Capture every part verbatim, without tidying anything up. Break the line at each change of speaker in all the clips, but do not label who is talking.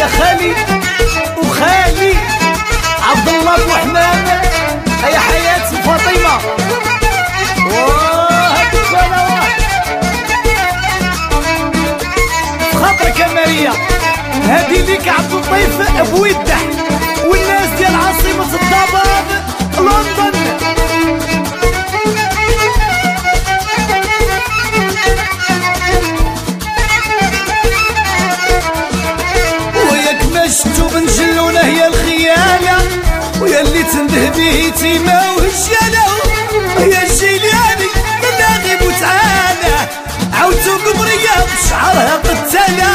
يا خالي وخالي عبد الله ابو حمام، يا حياتي فاطمه واه الصلوات خاطرك يا ماريا. هادي ليك عبد اللطيف ابو يدح والناس ديال عاصمه الضباب لندن. وياك ما شفتو بن جلونه هي الخياله، ويا اللي تنده به تيما وهجاله، يا الجيلاني من غيب وتعالى عاودتو قمريه بشعرها قتاله.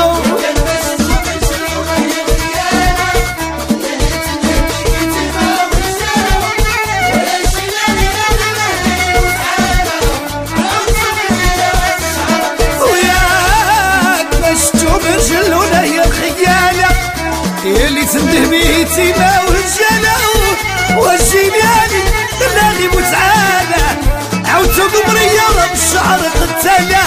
يا اللي تنده به تيما وهجاله، والجيلاني لا غيب وتعالى عاودتو قمريه بالشعر قتاله.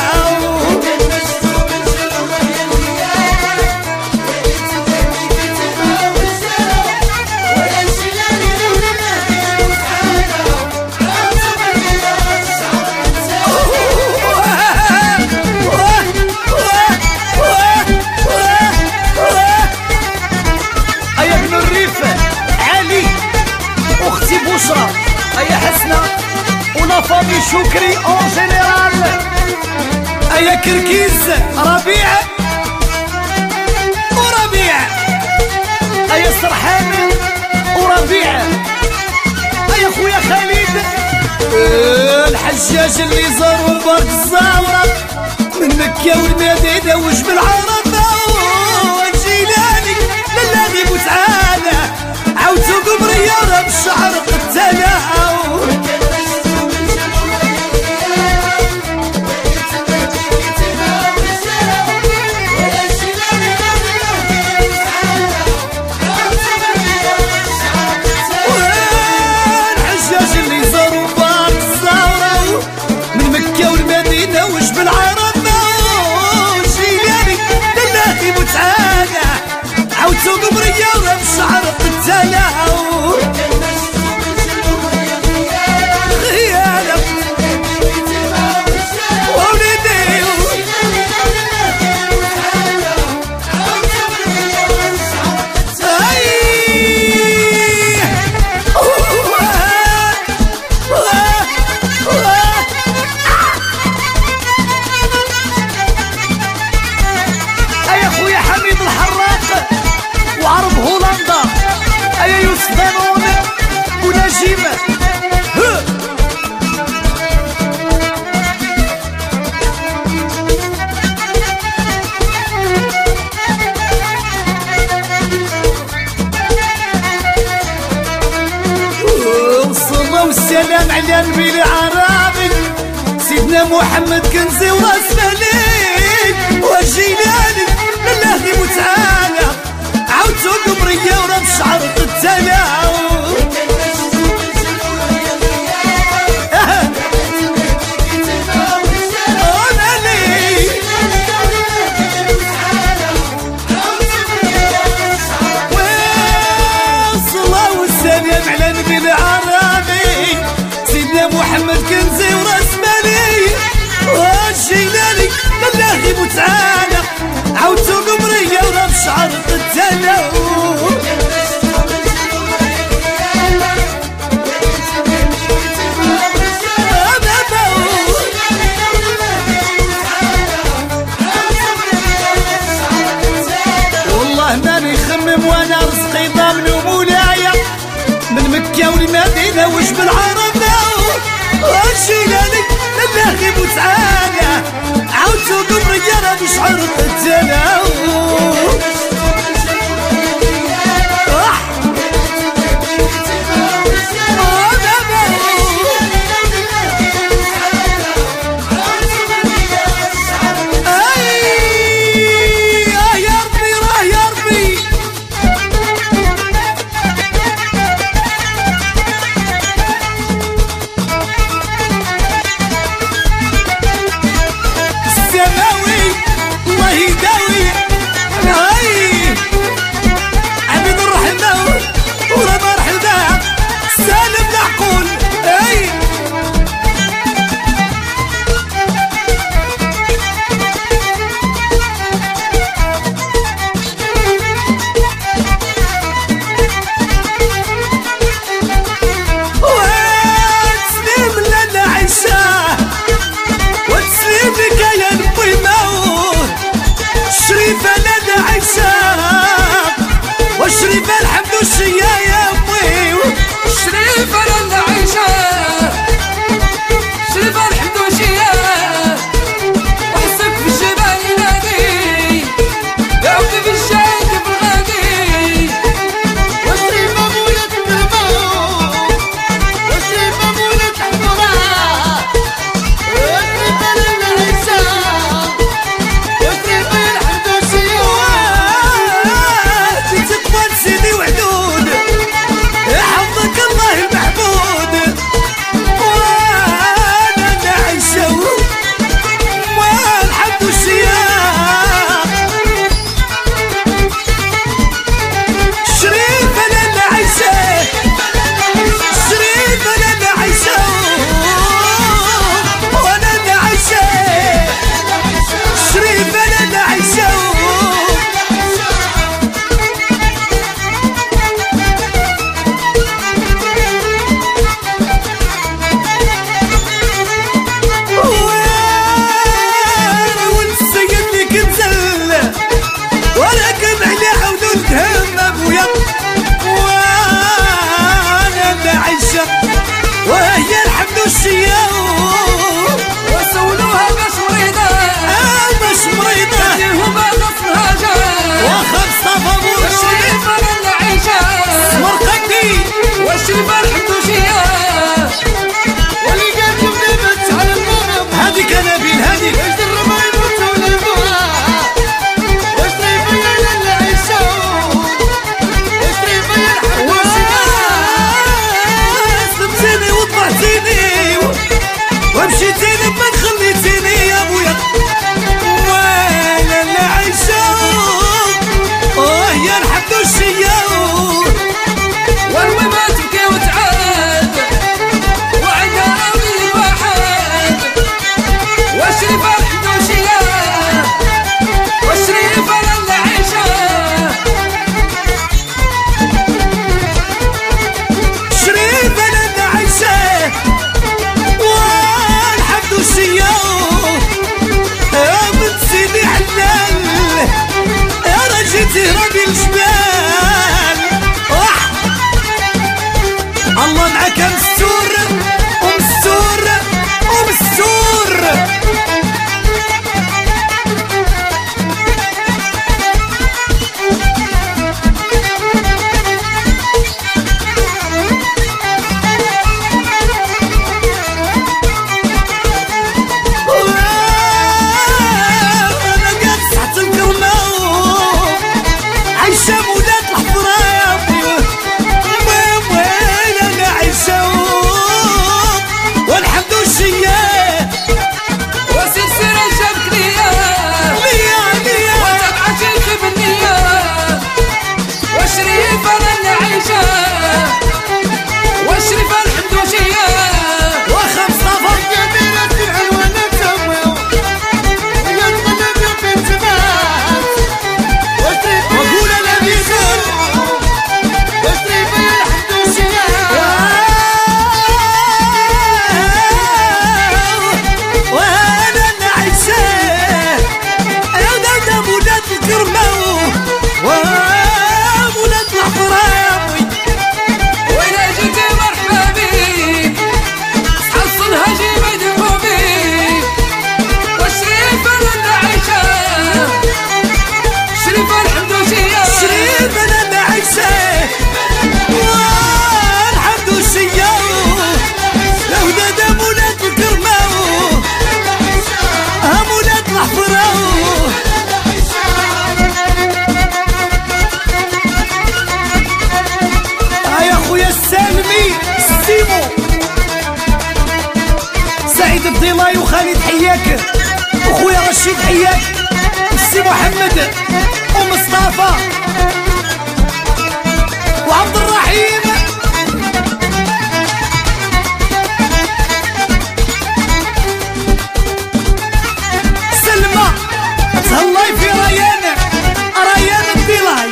ايا حسنة ولا فامي شكري اون جينيرال، ايا كركيز ربيع وربيع، ايا سرحان وربيع، ايا خويا خالد الحجاج اللي زاروا بارك الزهرة من مكة والمدينة وجبل عرفة، والجيلاني لا غيب وتعالى عاودتو قمريه بالشعر قتاله. والحجاج اللي زاروا بارك الزهرة من مكة والمدينة وجبل عرفة، والجيلاني لا غيب وتعالى عاودتو قمريه بالشعر قتاله. والسلام على النبي العربي سيدنا محمد كنزي وراس مالك، والجيلاني لا غيب وتعالى عاودتو قمريه ورا بالشعر قتاله. محمد كنزي وراس مالي، والجيلاني لا غيب وتعالى عاودتو قمريه ورا بالشعر قتاله. والله ماني نخمم وانا رزقي ضامن ومولايا من مكة والمدينة وجبل عرفة، والجيلاني لا غيب وتعالى عاودتو قمريه راه سعيد الضلاي وخالد حياك وخويا رشيد حياك والسي محمد ومصطفى وعبد الرحيم سلمى تهلاي في ريان ريان الضلاي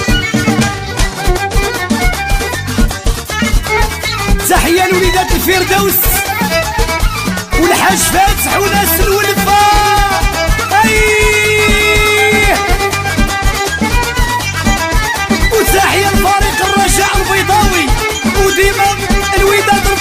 تحية لوليدات الفردوس والحاج فاتح وناس الولفاء ايه وتحية لفريق الرجاء البيضاوي وديما الوداد